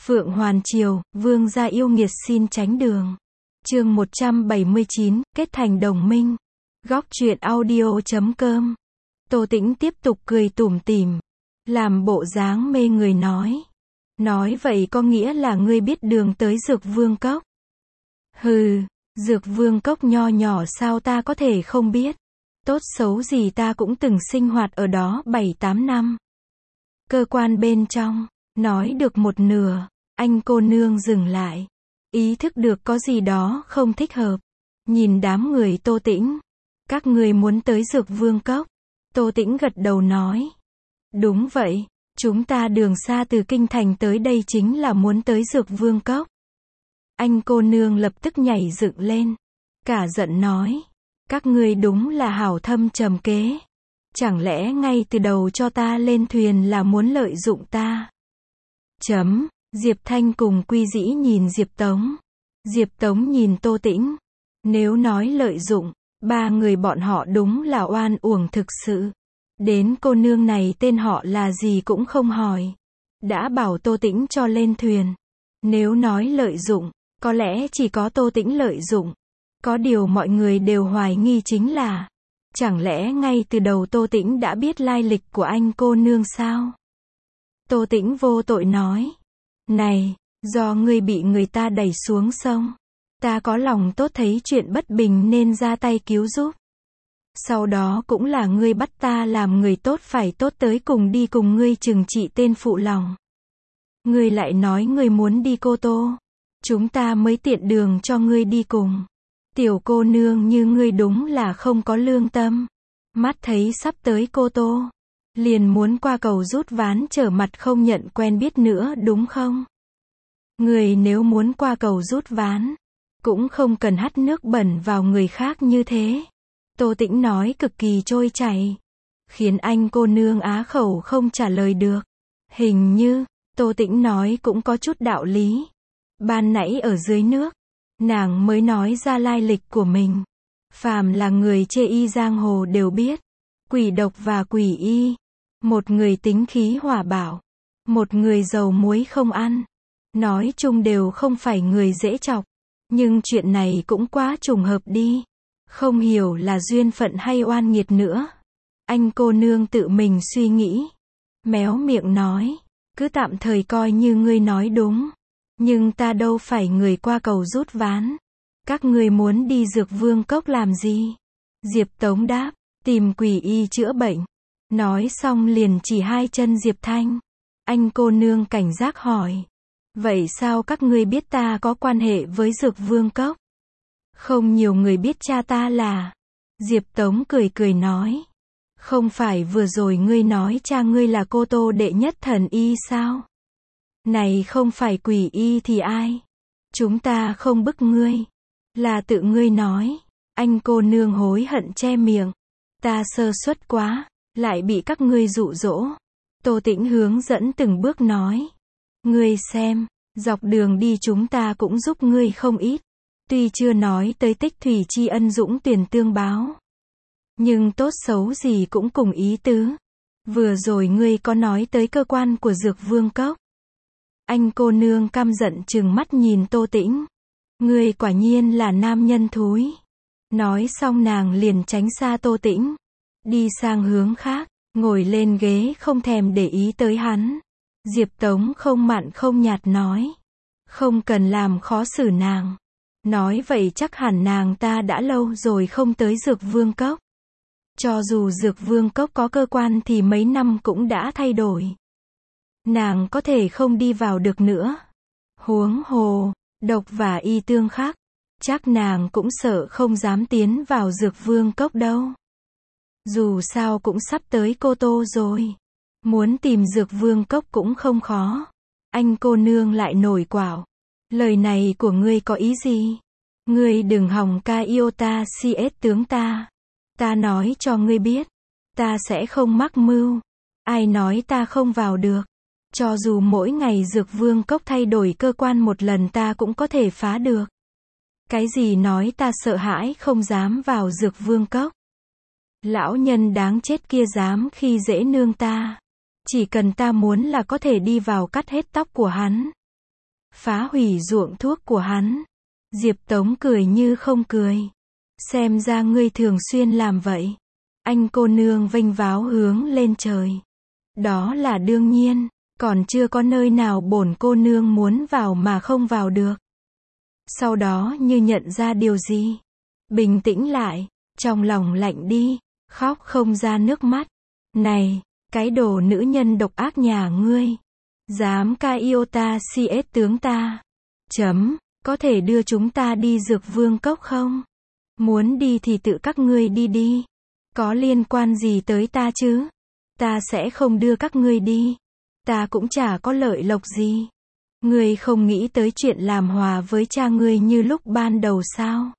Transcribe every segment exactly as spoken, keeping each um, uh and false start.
Phượng Hoàn Triều, vương gia yêu nghiệt xin tránh đường. Chương một trăm bảy mươi chín, kết thành đồng minh. Góc truyện audio chấm com. Tô Tĩnh tiếp tục cười tủm tỉm, làm bộ dáng mê người nói. Nói vậy có nghĩa là ngươi biết đường tới Dược Vương Cốc. Hừ, Dược Vương Cốc nho nhỏ sao ta có thể không biết. Tốt xấu gì ta cũng từng sinh hoạt ở đó bảy tám năm. Cơ quan bên trong, nói được một nửa, anh cô nương dừng lại. Ý thức được có gì đó không thích hợp. Nhìn đám người Tô Tĩnh. Các người muốn tới Dược Vương Cốc. Tô Tĩnh gật đầu nói. Đúng vậy, chúng ta đường xa từ Kinh Thành tới đây chính là muốn tới Dược Vương Cốc. Anh cô nương lập tức nhảy dựng lên. Cả giận nói. Các ngươi đúng là hảo thâm trầm kế. Chẳng lẽ ngay từ đầu cho ta lên thuyền là muốn lợi dụng ta? Chấm, Diệp Thanh cùng Quy Dĩ nhìn Diệp Tống. Diệp Tống nhìn Tô Tĩnh. Nếu nói lợi dụng, ba người bọn họ đúng là oan uổng thực sự. Đến cô nương này tên họ là gì cũng không hỏi. Đã bảo Tô Tĩnh cho lên thuyền. Nếu nói lợi dụng, có lẽ chỉ có Tô Tĩnh lợi dụng. Có điều mọi người đều hoài nghi chính là, chẳng lẽ ngay từ đầu Tô Tĩnh đã biết lai lịch của anh cô nương sao? Tô Tĩnh vô tội nói. Này, do ngươi bị người ta đẩy xuống sông. Ta có lòng tốt thấy chuyện bất bình nên ra tay cứu giúp. Sau đó cũng là ngươi bắt ta làm người tốt phải tốt tới cùng đi cùng ngươi trừng trị tên phụ lòng. Ngươi lại nói ngươi muốn đi Cô Tô. Chúng ta mới tiện đường cho ngươi đi cùng. Tiểu cô nương như ngươi đúng là không có lương tâm. Mắt thấy sắp tới Cô Tô, liền muốn qua cầu rút ván trở mặt không nhận quen biết nữa đúng không? Người nếu muốn qua cầu rút ván, cũng không cần hắt nước bẩn vào người khác như thế. Tô Tĩnh nói cực kỳ trôi chảy, khiến anh cô nương á khẩu không trả lời được. Hình như, Tô Tĩnh nói cũng có chút đạo lý. Ban nãy ở dưới nước, nàng mới nói ra lai lịch của mình. Phàm là người chê y giang hồ đều biết. Quỷ độc và quỷ y. Một người tính khí hỏa bạo. Một người dầu muối không ăn. Nói chung đều không phải người dễ chọc. Nhưng chuyện này cũng quá trùng hợp đi. Không hiểu là duyên phận hay oan nghiệt nữa. Anh cô nương tự mình suy nghĩ. Méo miệng nói. Cứ tạm thời coi như ngươi nói đúng. Nhưng ta đâu phải người qua cầu rút ván. Các ngươi muốn đi Dược Vương Cốc làm gì? Diệp Tống đáp. Tìm quỷ y chữa bệnh. Nói xong liền chỉ hai chân Diệp Thanh. Anh cô nương cảnh giác hỏi. Vậy sao các ngươi biết ta có quan hệ với Dược Vương Cốc? Không nhiều người biết cha ta là. Diệp Tống cười cười nói. Không phải vừa rồi ngươi nói cha ngươi là Cô Tô đệ nhất thần y sao? Này không phải quỷ y thì ai? Chúng ta không bức ngươi. Là tự ngươi nói. Anh cô nương hối hận che miệng. Ta sơ suất quá, lại bị các ngươi dụ dỗ. Tô Tĩnh hướng dẫn từng bước nói. Ngươi xem, dọc đường đi chúng ta cũng giúp ngươi không ít. Tuy chưa nói tới tích thủy tri ân dũng tuyển tương báo. Nhưng tốt xấu gì cũng cùng ý tứ. Vừa rồi ngươi có nói tới cơ quan của Dược Vương Cốc. Anh cô nương căm giận trừng mắt nhìn Tô Tĩnh. Ngươi quả nhiên là nam nhân thúi. Nói xong nàng liền tránh xa Tô Tĩnh. Đi sang hướng khác, ngồi lên ghế không thèm để ý tới hắn. Diệp Tống không mặn không nhạt nói. Không cần làm khó xử nàng. Nói vậy chắc hẳn nàng ta đã lâu rồi không tới Dược Vương Cốc. Cho dù Dược Vương Cốc có cơ quan thì mấy năm cũng đã thay đổi. Nàng có thể không đi vào được nữa. Huống hồ, độc và y tương khắc. Chắc nàng cũng sợ không dám tiến vào Dược Vương Cốc đâu. Dù sao cũng sắp tới Cô Tô rồi. Muốn tìm Dược Vương Cốc cũng không khó. Anh cô nương lại nổi quạo. Lời này của ngươi có ý gì? Ngươi đừng hòng ca yêu ta si ết tướng ta. Ta nói cho ngươi biết. Ta sẽ không mắc mưu. Ai nói ta không vào được. Cho dù mỗi ngày Dược Vương Cốc thay đổi cơ quan một lần ta cũng có thể phá được. Cái gì nói ta sợ hãi không dám vào Dược Vương Cốc. Lão nhân đáng chết kia dám khi dễ nương ta. Chỉ cần ta muốn là có thể đi vào cắt hết tóc của hắn. phá hủy ruộng thuốc của hắn. Diệp Tống cười như không cười. Xem ra ngươi thường xuyên làm vậy. Anh cô nương vênh váo hướng lên trời. Đó là đương nhiên, còn chưa có nơi nào bổn cô nương muốn vào mà không vào được. Sau đó như nhận ra điều gì. Bình tĩnh lại, trong lòng lạnh đi, khóc không ra nước mắt. Này, cái đồ nữ nhân độc ác nhà ngươi. Dám ca yêu ta si ết tướng ta. Chấm, có thể đưa chúng ta đi Dược Vương Cốc không? Muốn đi thì tự các ngươi đi đi. Có liên quan gì tới ta chứ? Ta sẽ không đưa các ngươi đi. Ta cũng chả có lợi lộc gì. Ngươi không nghĩ tới chuyện làm hòa với cha ngươi như lúc ban đầu sao?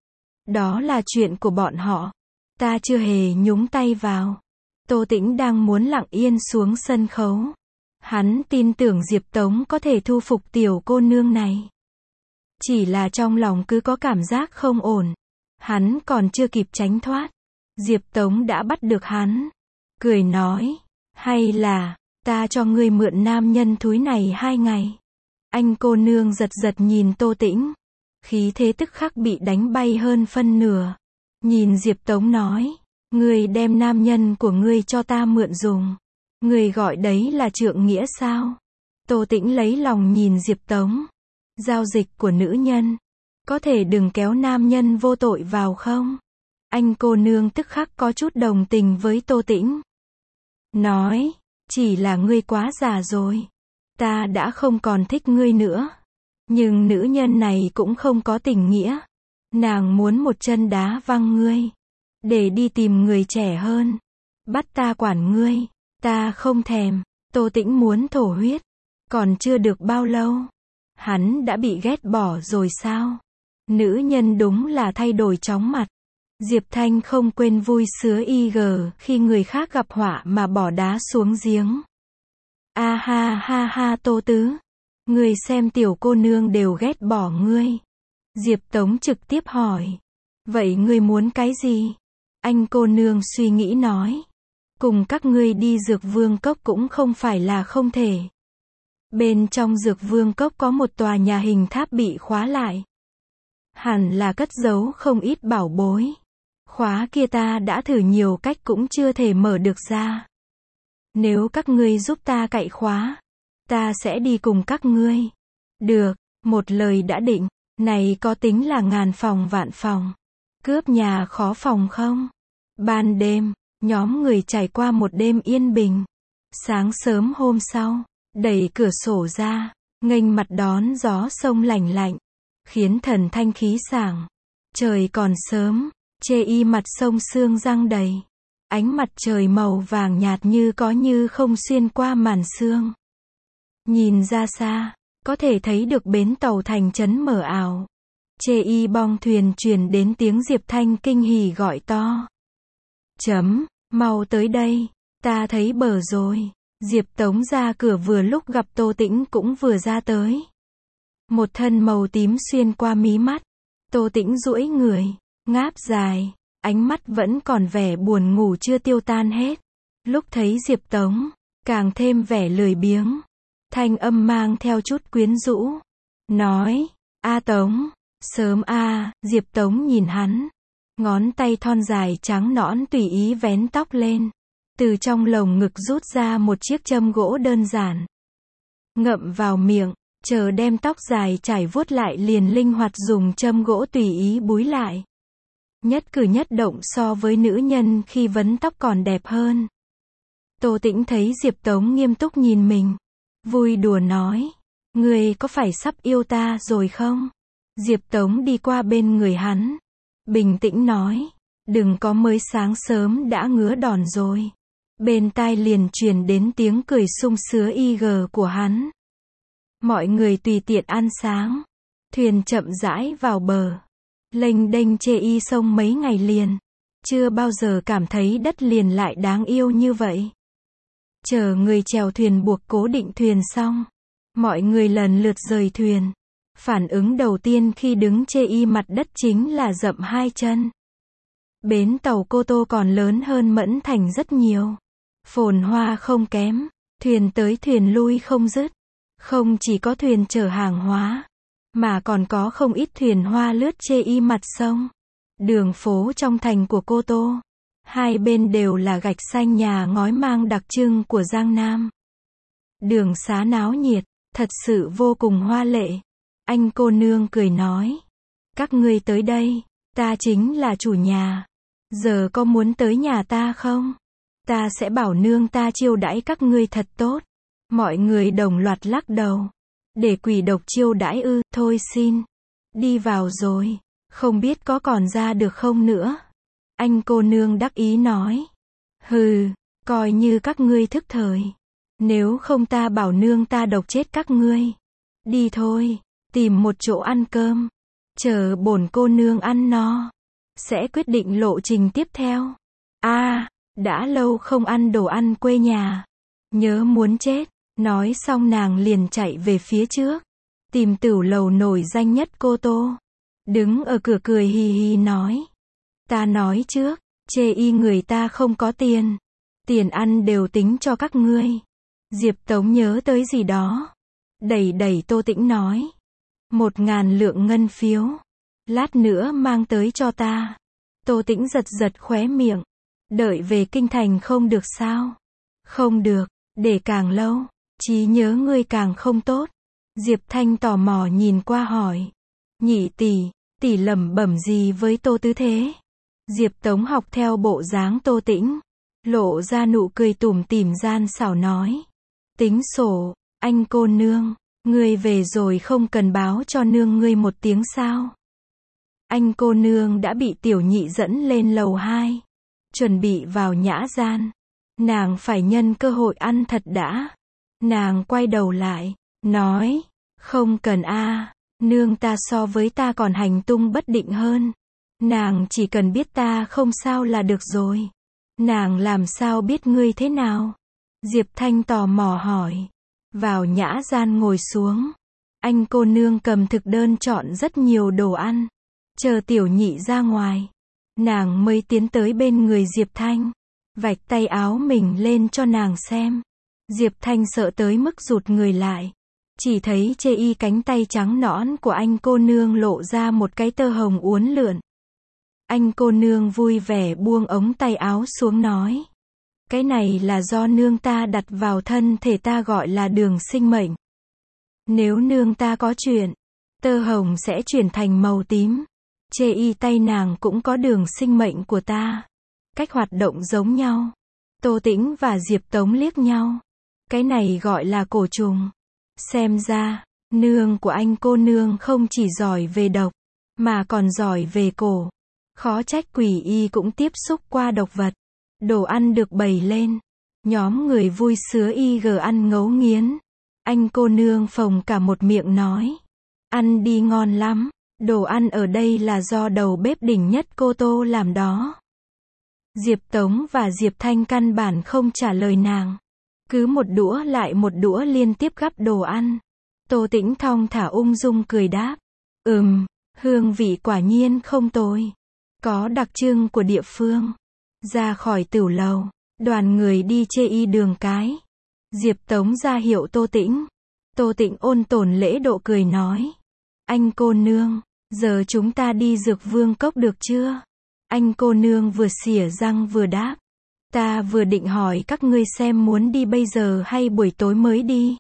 Đó là chuyện của bọn họ. Ta chưa hề nhúng tay vào. Tô Tĩnh đang muốn lặng yên xuống sân khấu. Hắn tin tưởng Diệp Tống có thể thu phục tiểu cô nương này. Chỉ là trong lòng cứ có cảm giác không ổn. Hắn còn chưa kịp tránh thoát. Diệp Tống đã bắt được hắn. Cười nói. Hay là, ta cho ngươi mượn nam nhân thúi này hai ngày. Anh cô nương giật giật nhìn Tô Tĩnh. Khí thế tức khắc bị đánh bay hơn phân nửa. Nhìn Diệp Tống nói. Ngươi đem nam nhân của ngươi cho ta mượn dùng. Ngươi gọi đấy là trượng nghĩa sao? Tô Tĩnh lấy lòng nhìn Diệp Tống. Giao dịch của nữ nhân. Có thể đừng kéo nam nhân vô tội vào không? Anh cô nương tức khắc có chút đồng tình với Tô Tĩnh. Nói, chỉ là ngươi quá già rồi. Ta đã không còn thích ngươi nữa. Nhưng nữ nhân này cũng không có tình nghĩa. Nàng muốn một chân đá văng ngươi. Để đi tìm người trẻ hơn. Bắt ta quản ngươi. Ta không thèm. Tô Tĩnh muốn thổ huyết. Còn chưa được bao lâu. Hắn đã bị ghét bỏ rồi sao? Nữ nhân đúng là thay đổi chóng mặt. Diệp Thanh không quên vui sứa y gờ khi người khác gặp họa mà bỏ đá xuống giếng. A ha ha ha Tô Tứ. Ngươi xem tiểu cô nương đều ghét bỏ ngươi. Diệp Tống trực tiếp hỏi. Vậy ngươi muốn cái gì? Anh cô nương suy nghĩ nói. Cùng các ngươi đi Dược Vương Cốc cũng không phải là không thể. Bên trong Dược Vương Cốc có một tòa nhà hình tháp bị khóa lại. Hẳn là cất giấu không ít bảo bối. Khóa kia ta đã thử nhiều cách cũng chưa thể mở được ra. Nếu các ngươi giúp ta cạy khóa, ta sẽ đi cùng các ngươi. Được, một lời đã định. Này có tính là ngàn phòng vạn phòng. Cướp nhà khó phòng không? Ban đêm, nhóm người trải qua một đêm yên bình. Sáng sớm hôm sau, đẩy cửa sổ ra, nghênh mặt đón gió sông lành lạnh, khiến thần thanh khí sảng. Trời còn sớm, chê y mặt sông sương răng đầy. Ánh mặt trời màu vàng nhạt như có như không xuyên qua màn sương. Nhìn ra xa, có thể thấy được bến tàu thành trấn mờ ảo. Chê y bong thuyền truyền đến tiếng Diệp Thanh kinh hỉ gọi to. Chấm, mau tới đây, ta thấy bờ rồi. Diệp Tống ra cửa vừa lúc gặp Tô Tĩnh cũng vừa ra tới. Một thân màu tím xuyên qua mí mắt. Tô Tĩnh duỗi người, ngáp dài, ánh mắt vẫn còn vẻ buồn ngủ chưa tiêu tan hết. Lúc thấy Diệp Tống, càng thêm vẻ lười biếng. Thanh âm mang theo chút quyến rũ. Nói, A Tống, sớm a. Diệp Tống nhìn hắn. Ngón tay thon dài trắng nõn tùy ý vén tóc lên. Từ trong lồng ngực rút ra một chiếc châm gỗ đơn giản. Ngậm vào miệng, chờ đem tóc dài trải vuốt lại liền linh hoạt dùng châm gỗ tùy ý búi lại. Nhất cử nhất động so với nữ nhân khi vấn tóc còn đẹp hơn. Tô Tĩnh thấy Diệp Tống nghiêm túc nhìn mình. Vui đùa nói. Ngươi có phải sắp yêu ta rồi không? Diệp Tống đi qua bên người hắn. Bình tĩnh nói. Đừng có mới sáng sớm đã ngứa đòn rồi. Bên tai liền truyền đến tiếng cười sung sứa y gờ của hắn. Mọi người tùy tiện ăn sáng. Thuyền chậm rãi vào bờ. Lênh đênh chê y sông mấy ngày liền. Chưa bao giờ cảm thấy đất liền lại đáng yêu như vậy. Chờ người chèo thuyền buộc cố định thuyền xong. Mọi người lần lượt rời thuyền. Phản ứng đầu tiên khi đứng chê y mặt đất chính là dậm hai chân. Bến tàu Cô Tô còn lớn hơn Mẫn Thành rất nhiều. Phồn hoa không kém. Thuyền tới thuyền lui không dứt. Không chỉ có thuyền chở hàng hóa, mà còn có không ít thuyền hoa lướt chê y mặt sông. Đường phố trong thành của Cô Tô, hai bên đều là gạch xanh nhà ngói mang đặc trưng của Giang Nam. Đường xá náo nhiệt, thật sự vô cùng hoa lệ. Anh cô nương cười nói, các ngươi tới đây, ta chính là chủ nhà. Giờ có muốn tới nhà ta không? Ta sẽ bảo nương ta chiêu đãi các ngươi thật tốt. Mọi người đồng loạt lắc đầu. Để quỷ độc chiêu đãi ư, thôi xin. Đi vào rồi, không biết có còn ra được không nữa. Anh cô nương đắc ý nói. Hừ, coi như các ngươi thức thời. Nếu không ta bảo nương ta độc chết các ngươi. Đi thôi, tìm một chỗ ăn cơm. Chờ bổn cô nương ăn no, sẽ quyết định lộ trình tiếp theo. A, à, đã lâu không ăn đồ ăn quê nhà. Nhớ muốn chết. Nói xong nàng liền chạy về phía trước. Tìm tửu lầu nổi danh nhất Cô Tô. Đứng ở cửa cười hì hì nói. Ta nói trước, chê y người ta không có tiền. Tiền ăn đều tính cho các ngươi. Diệp Tống nhớ tới gì đó. Đẩy đẩy Tô Tĩnh nói. Một ngàn lượng ngân phiếu. Lát nữa mang tới cho ta. Tô Tĩnh giật giật khóe miệng. Đợi về kinh thành không được sao? Không được, để càng lâu, trí nhớ ngươi càng không tốt. Diệp Thanh tò mò nhìn qua hỏi. Nhị tỷ, tỷ lẩm bẩm gì với Tô Tứ thế? Diệp Tống học theo bộ dáng Tô Tĩnh, lộ ra nụ cười tủm tỉm gian xảo nói. Tính sổ, anh cô nương, ngươi về rồi không cần báo cho nương ngươi một tiếng sao? Anh cô nương đã bị tiểu nhị dẫn lên lầu hai, chuẩn bị vào nhã gian. Nàng phải nhân cơ hội ăn thật đã. Nàng quay đầu lại, nói, không cần a, à, nương ta so với ta còn hành tung bất định hơn. Nàng chỉ cần biết ta không sao là được rồi. Nàng làm sao biết ngươi thế nào? Diệp Thanh tò mò hỏi. Vào nhã gian ngồi xuống. Anh cô nương cầm thực đơn chọn rất nhiều đồ ăn. Chờ tiểu nhị ra ngoài, nàng mới tiến tới bên người Diệp Thanh, vạch tay áo mình lên cho nàng xem. Diệp Thanh sợ tới mức rụt người lại. Chỉ thấy chê y cánh tay trắng nõn của anh cô nương lộ ra một cái tơ hồng uốn lượn. Anh cô nương vui vẻ buông ống tay áo xuống nói. Cái này là do nương ta đặt vào thân thể ta gọi là đường sinh mệnh. Nếu nương ta có chuyện, tơ hồng sẽ chuyển thành màu tím. Chê y tay nàng cũng có đường sinh mệnh của ta. Cách hoạt động giống nhau. Tô Tĩnh và Diệp Tống liếc nhau. Cái này gọi là cổ trùng. Xem ra, nương của anh cô nương không chỉ giỏi về độc, mà còn giỏi về cổ. Khó trách quỷ y cũng tiếp xúc qua độc vật. Đồ ăn được bày lên. Nhóm người vui sứa y gờ ăn ngấu nghiến. Anh cô nương phồng cả một miệng nói. Ăn đi ngon lắm. Đồ ăn ở đây là do đầu bếp đỉnh nhất Cô Tô làm đó. Diệp Tống và Diệp Thanh căn bản không trả lời nàng. Cứ một đũa lại một đũa liên tiếp gắp đồ ăn. Tô Tĩnh thong thả ung dung cười đáp. Ừm, hương vị quả nhiên không tồi. Có đặc trưng của địa phương. Ra khỏi tửu lầu, đoàn người đi chê y đường cái. Diệp Tống ra hiệu Tô Tĩnh. Tô Tĩnh ôn tồn lễ độ cười nói. Anh cô nương, giờ chúng ta đi Dược Vương Cốc được chưa? Anh cô nương vừa xỉa răng vừa đáp. Ta vừa định hỏi các ngươi xem muốn đi bây giờ hay buổi tối mới đi.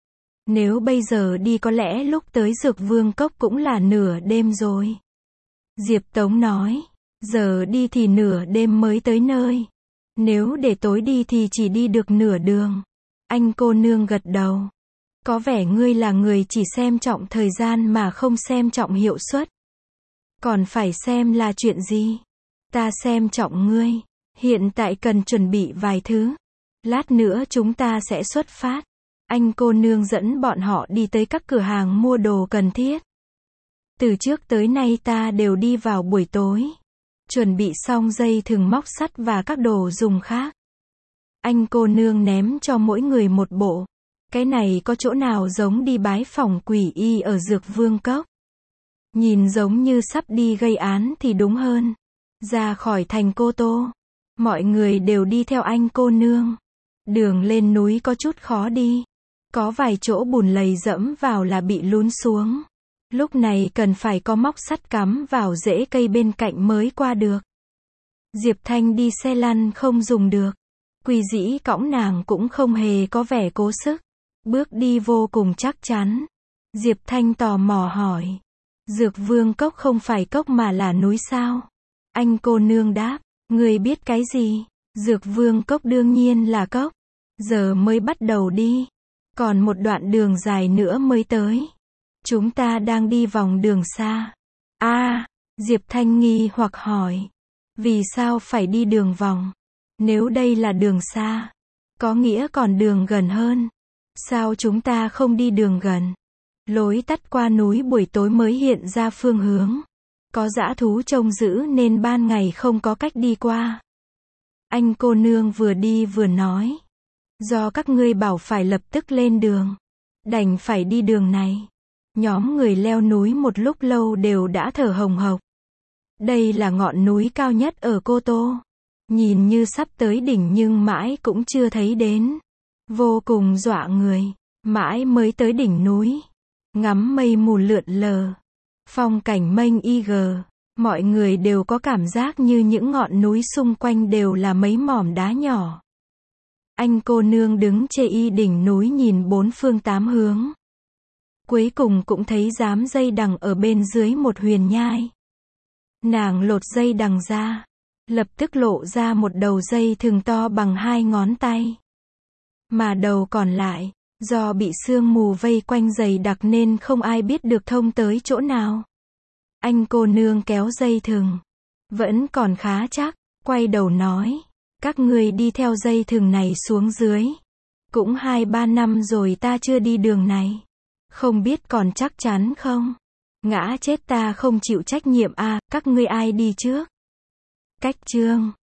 Nếu bây giờ đi có lẽ lúc tới Dược Vương Cốc cũng là nửa đêm rồi. Diệp Tống nói. Giờ đi thì nửa đêm mới tới nơi. Nếu để tối đi thì chỉ đi được nửa đường. Anh cô nương gật đầu. Có vẻ ngươi là người chỉ xem trọng thời gian mà không xem trọng hiệu suất. Còn phải xem là chuyện gì? Ta xem trọng ngươi. Hiện tại cần chuẩn bị vài thứ. Lát nữa chúng ta sẽ xuất phát. Anh cô nương dẫn bọn họ đi tới các cửa hàng mua đồ cần thiết. Từ trước tới nay ta đều đi vào buổi tối. Chuẩn bị xong dây thừng móc sắt và các đồ dùng khác. Anh cô nương ném cho mỗi người một bộ. Cái này có chỗ nào giống đi bái phỏng quỷ y ở Dược Vương Cốc? Nhìn giống như sắp đi gây án thì đúng hơn. Ra khỏi thành Cô Tô, mọi người đều đi theo anh cô nương. Đường lên núi có chút khó đi. Có vài chỗ bùn lầy dẫm vào là bị lún xuống. Lúc này cần phải có móc sắt cắm vào rễ cây bên cạnh mới qua được. Diệp Thanh đi xe lăn không dùng được. Quy dĩ cõng nàng cũng không hề có vẻ cố sức. Bước đi vô cùng chắc chắn. Diệp Thanh tò mò hỏi. Dược Vương Cốc không phải cốc mà là núi sao? Anh cô nương đáp. Người biết cái gì? Dược Vương Cốc đương nhiên là cốc. Giờ mới bắt đầu đi. Còn một đoạn đường dài nữa mới tới. Chúng ta đang đi vòng đường xa. A, à, Diệp Thanh nghi hoặc hỏi. Vì sao phải đi đường vòng? Nếu đây là đường xa, có nghĩa còn đường gần hơn. Sao chúng ta không đi đường gần? Lối tắt qua núi buổi tối mới hiện ra phương hướng. Có dã thú trông giữ nên ban ngày không có cách đi qua. Anh cô nương vừa đi vừa nói. Do các ngươi bảo phải lập tức lên đường, đành phải đi đường này. Nhóm người leo núi một lúc lâu đều đã thở hồng hộc. Đây là ngọn núi cao nhất ở Cô Tô. Nhìn như sắp tới đỉnh nhưng mãi cũng chưa thấy đến. Vô cùng dọa người. Mãi mới tới đỉnh núi. Ngắm mây mù lượn lờ. Phong cảnh mênh y gờ. Mọi người đều có cảm giác như những ngọn núi xung quanh đều là mấy mỏm đá nhỏ. Anh cô nương đứng trên y đỉnh núi nhìn bốn phương tám hướng. Cuối cùng cũng thấy dám dây đằng ở bên dưới một huyền nhai. Nàng lột dây đằng ra. Lập tức lộ ra một đầu dây thừng to bằng hai ngón tay. Mà đầu còn lại, do bị sương mù vây quanh dày đặc nên không ai biết được thông tới chỗ nào. Anh cô nương kéo dây thừng. Vẫn còn khá chắc, quay đầu nói. Các người đi theo dây thừng này xuống dưới. Cũng hai ba năm rồi ta chưa đi đường này. Không biết còn chắc chắn không? Ngã chết ta không chịu trách nhiệm à, các ngươi ai đi trước? Cách chương